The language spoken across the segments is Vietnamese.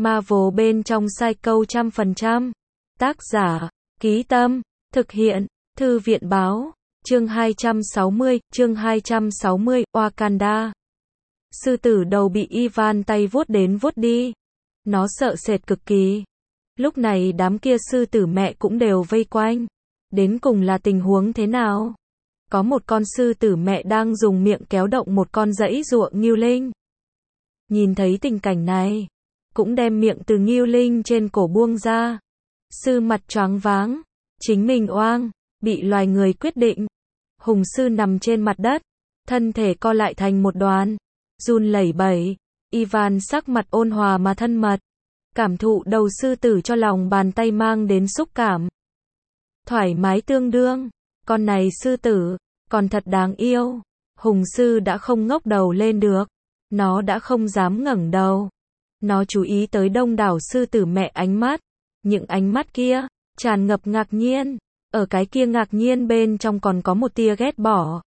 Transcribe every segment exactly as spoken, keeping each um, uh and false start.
Marvel bên trong sai câu trăm phần trăm. Tác giả, Ký Tâm, thực hiện, Thư viện báo, chương hai trăm sáu mươi, chương hai trăm sáu mươi, Wakanda. Sư tử đầu bị Ivan tay vuốt đến vuốt đi. Nó sợ sệt cực kỳ. Lúc này đám kia sư tử mẹ cũng đều vây quanh. Đến cùng là tình huống thế nào? Có một con sư tử mẹ đang dùng miệng kéo động một con giãy giụa Ngưu Linh. Nhìn thấy tình cảnh này, cũng đem miệng từ Ngưu Linh trên cổ buông ra. Sư mặt choáng váng, chính mình oang, bị loài người quyết định. Hùng sư nằm trên mặt đất, thân thể co lại thành một đoàn, run lẩy bẩy. Ivan sắc mặt ôn hòa mà thân mật, cảm thụ đầu sư tử cho lòng bàn tay mang đến xúc cảm. Thoải mái tương đương, con này sư tử, còn thật đáng yêu. Hùng sư đã không ngóc đầu lên được, nó đã không dám ngẩng đầu. Nó chú ý tới đông đảo sư tử mẹ ánh mắt, những ánh mắt kia, tràn ngập ngạc nhiên, ở cái kia ngạc nhiên bên trong còn có một tia ghét bỏ.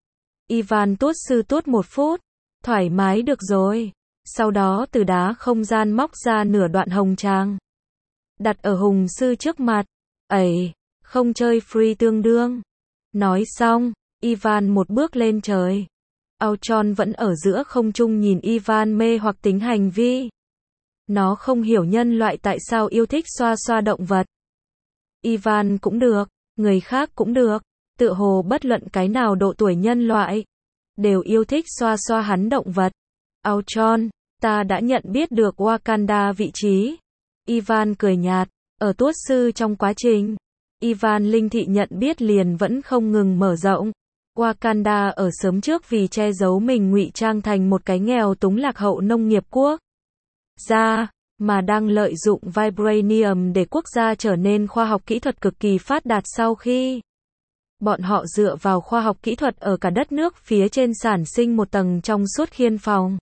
Ivan tuốt sư tuốt một phút, thoải mái được rồi. Sau đó từ đá không gian móc ra nửa đoạn hồng trang, đặt ở hùng sư trước mặt. Ấy, không chơi free tương đương. Nói xong, Ivan một bước lên trời. Ultron vẫn ở giữa không trung nhìn Ivan mê hoặc tính hành vi. Nó không hiểu nhân loại tại sao yêu thích xoa xoa động vật. Ivan cũng được, người khác cũng được, tựa hồ bất luận cái nào độ tuổi nhân loại, đều yêu thích xoa xoa hắn động vật. Ultron, ta đã nhận biết được Wakanda vị trí. Ivan cười nhạt, ở tuốt sư trong quá trình, Ivan linh thị nhận biết liền vẫn không ngừng mở rộng. Wakanda ở sớm trước vì che giấu mình ngụy trang thành một cái nghèo túng lạc hậu nông nghiệp quốc gia, mà đang lợi dụng Vibranium để quốc gia trở nên khoa học kỹ thuật cực kỳ phát đạt sau khi bọn họ dựa vào khoa học kỹ thuật ở cả đất nước phía trên sản sinh một tầng trong suốt khiên phòng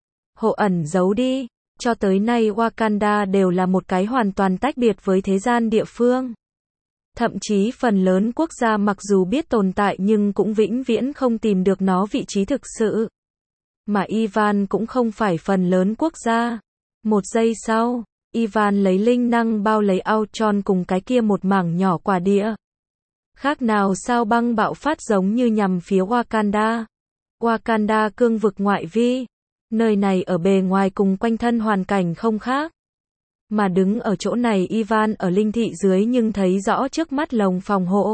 hộ ẩn giấu đi. Cho tới nay Wakanda đều là một cái hoàn toàn tách biệt với thế gian địa phương. Thậm chí phần lớn quốc gia mặc dù biết tồn tại nhưng cũng vĩnh viễn không tìm được nó vị trí thực sự. Mà Ivan cũng không phải phần lớn quốc gia. Một giây sau, Ivan lấy linh năng bao lấy Ultron cùng cái kia một mảng nhỏ quả địa. Khác nào sao băng bạo phát giống như nhằm phía Wakanda. Wakanda cương vực ngoại vi. Nơi này ở bề ngoài cùng quanh thân hoàn cảnh không khác. Mà đứng ở chỗ này Ivan ở linh thị dưới nhưng thấy rõ trước mắt lồng phòng hộ.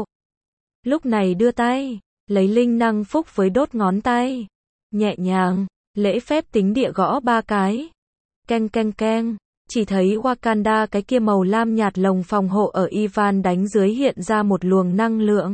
Lúc này đưa tay, lấy linh năng phúc với đốt ngón tay. Nhẹ nhàng, lễ phép tính địa gõ ba cái. Keng keng keng, chỉ thấy Wakanda cái kia màu lam nhạt lồng phòng hộ ở Ivan đánh dưới hiện ra một luồng năng lượng.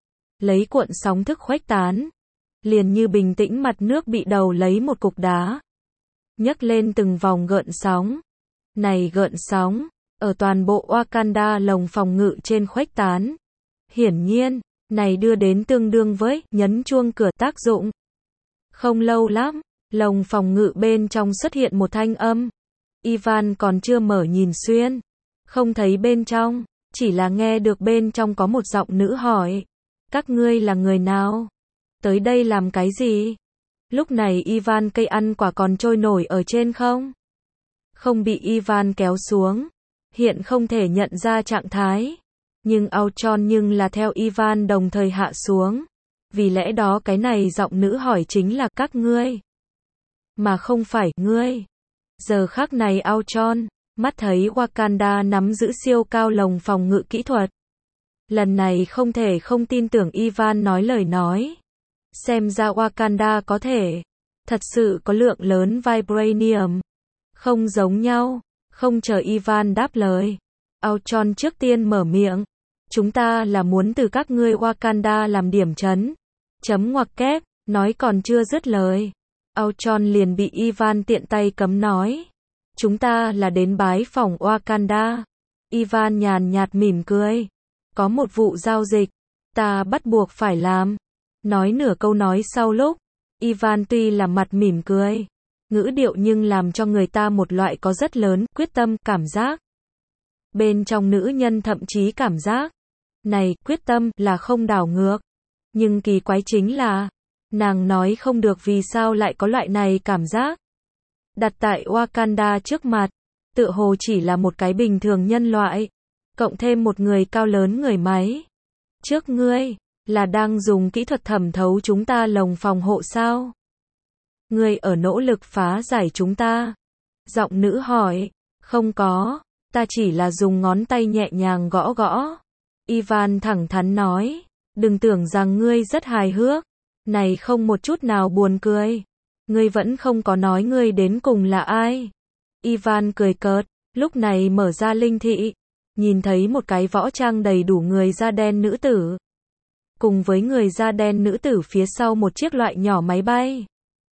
Lấy cuộn sóng thức khuếch tán. Liền như bình tĩnh mặt nước bị đầu lấy một cục đá. Nhấc lên từng vòng gợn sóng. Này gợn sóng, ở toàn bộ Wakanda lồng phòng ngự trên khuếch tán. Hiển nhiên, này đưa đến tương đương với nhấn chuông cửa tác dụng. Không lâu lắm, lồng phòng ngự bên trong xuất hiện một thanh âm. Ivan còn chưa mở nhìn xuyên, không thấy bên trong, chỉ là nghe được bên trong có một giọng nữ hỏi. Các ngươi là người nào? Tới đây làm cái gì? Lúc này Ivan cây ăn quả còn trôi nổi ở trên không? Không bị Ivan kéo xuống. Hiện không thể nhận ra trạng thái. Nhưng Ultron nhưng là theo Ivan đồng thời hạ xuống. Vì lẽ đó cái này giọng nữ hỏi chính là các ngươi. Mà không phải ngươi. Giờ khắc này Ultron, mắt thấy Wakanda nắm giữ siêu cao lồng phòng ngự kỹ thuật. Lần này không thể không tin tưởng Ivan nói lời nói. Xem ra Wakanda có thể thật sự có lượng lớn Vibranium. Không giống nhau. Không chờ Ivan đáp lời, Ultron trước tiên mở miệng. Chúng ta là muốn từ các ngươi Wakanda làm điểm trấn. Chấm ngoặc kép, nói còn chưa dứt lời. Ultron liền bị Ivan tiện tay cấm nói. Chúng ta là đến bái phỏng Wakanda. Ivan nhàn nhạt mỉm cười. Có một vụ giao dịch, ta bắt buộc phải làm. Nói nửa câu nói sau lúc, Ivan tuy là mặt mỉm cười, ngữ điệu nhưng làm cho người ta một loại có rất lớn quyết tâm cảm giác. Bên trong nữ nhân thậm chí cảm giác, này quyết tâm là không đảo ngược. Nhưng kỳ quái chính là, nàng nói không được vì sao lại có loại này cảm giác. Đặt tại Wakanda trước mặt, tựa hồ chỉ là một cái bình thường nhân loại, cộng thêm một người cao lớn người máy. Trước ngươi, là đang dùng kỹ thuật thẩm thấu chúng ta lồng phòng hộ sao? Ngươi ở nỗ lực phá giải chúng ta. Giọng nữ hỏi, không có, ta chỉ là dùng ngón tay nhẹ nhàng gõ gõ. Ivan thẳng thắn nói, đừng tưởng rằng ngươi rất hài hước, này không một chút nào buồn cười. Ngươi vẫn không có nói ngươi đến cùng là ai. Ivan cười cợt, lúc này mở ra linh thị, nhìn thấy một cái võ trang đầy đủ người da đen nữ tử. Cùng với người da đen nữ tử phía sau một chiếc loại nhỏ máy bay.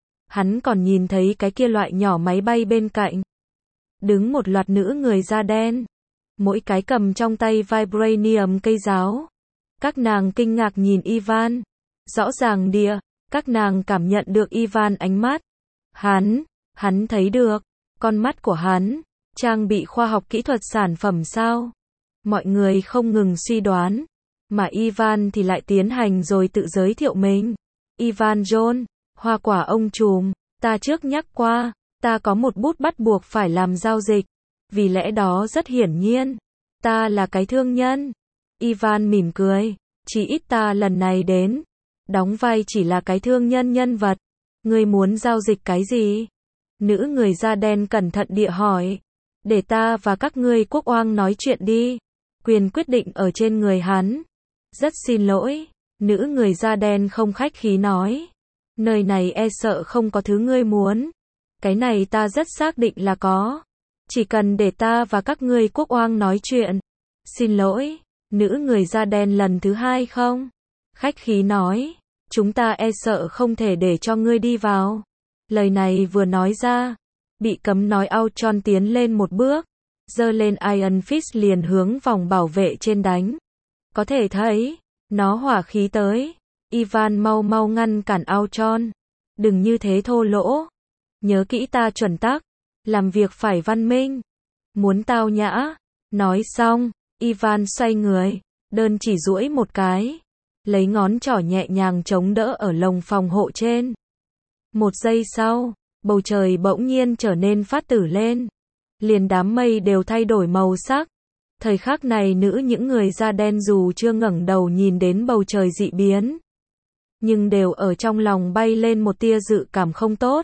Hắn còn nhìn thấy cái kia loại nhỏ máy bay bên cạnh. Đứng một loạt nữ người da đen. Mỗi cái cầm trong tay vibranium cây giáo. Các nàng kinh ngạc nhìn Ivan. Rõ ràng địa, các nàng cảm nhận được Ivan ánh mắt. Hắn, hắn thấy được, con mắt của hắn, trang bị khoa học kỹ thuật sản phẩm sao? Mọi người không ngừng suy đoán, mà Ivan thì lại tiến hành rồi tự giới thiệu mình. Ivan John, hoa quả ông trùm, ta trước nhắc qua, ta có một bút bắt buộc phải làm giao dịch, vì lẽ đó rất hiển nhiên, ta là cái thương nhân. Ivan mỉm cười, chỉ ít ta lần này đến, đóng vai chỉ là cái thương nhân nhân vật. Ngươi muốn giao dịch cái gì? Nữ người da đen cẩn thận địa hỏi. Để ta và các ngươi quốc oang nói chuyện đi. Quyền quyết định ở trên người hắn. Rất xin lỗi. Nữ người da đen không khách khí nói. Nơi này e sợ không có thứ ngươi muốn. Cái này ta rất xác định là có. Chỉ cần để ta và các ngươi quốc oang nói chuyện. Xin lỗi. Nữ người da đen lần thứ hai không? Khách khí nói. Chúng ta e sợ không thể để cho ngươi đi vào. Lời này vừa nói ra, bị cấm nói Ultron tiến lên một bước, giơ lên Iron Fist liền hướng vòng bảo vệ trên đánh. Có thể thấy, nó hỏa khí tới. Ivan mau mau ngăn cản Ultron. Đừng như thế thô lỗ. Nhớ kỹ ta chuẩn tắc. Làm việc phải văn minh. Muốn tao nhã. Nói xong, Ivan xoay người, đơn chỉ duỗi một cái. Lấy ngón trỏ nhẹ nhàng chống đỡ ở lồng phòng hộ trên. Một giây sau, bầu trời bỗng nhiên trở nên phát tử lên. Liền đám mây đều thay đổi màu sắc. Thời khắc này nữ những người da đen dù chưa ngẩng đầu nhìn đến bầu trời dị biến, nhưng đều ở trong lòng bay lên một tia dự cảm không tốt.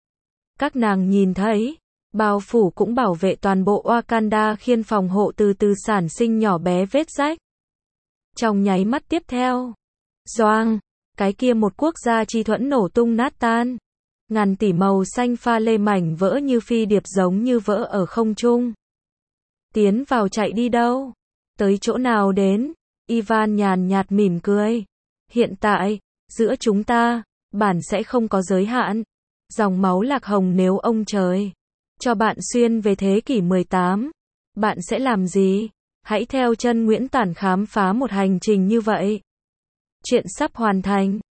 Các nàng nhìn thấy, bao phủ cũng bảo vệ toàn bộ Wakanda khiên phòng hộ từ từ sản sinh nhỏ bé vết rách. Trong nháy mắt tiếp theo, doang, cái kia một quốc gia chi thuẫn nổ tung nát tan. Ngàn tỷ màu xanh pha lê mảnh vỡ như phi điệp giống như vỡ ở không trung. Tiến vào chạy đi đâu? Tới chỗ nào đến? Ivan nhàn nhạt mỉm cười. Hiện tại, giữa chúng ta, bản sẽ không có giới hạn. Dòng máu lạc hồng nếu ông trời cho bạn xuyên về thế kỷ mười tám, bạn sẽ làm gì? Hãy theo chân Nguyễn Tản khám phá một hành trình như vậy. Chuyện sắp hoàn thành.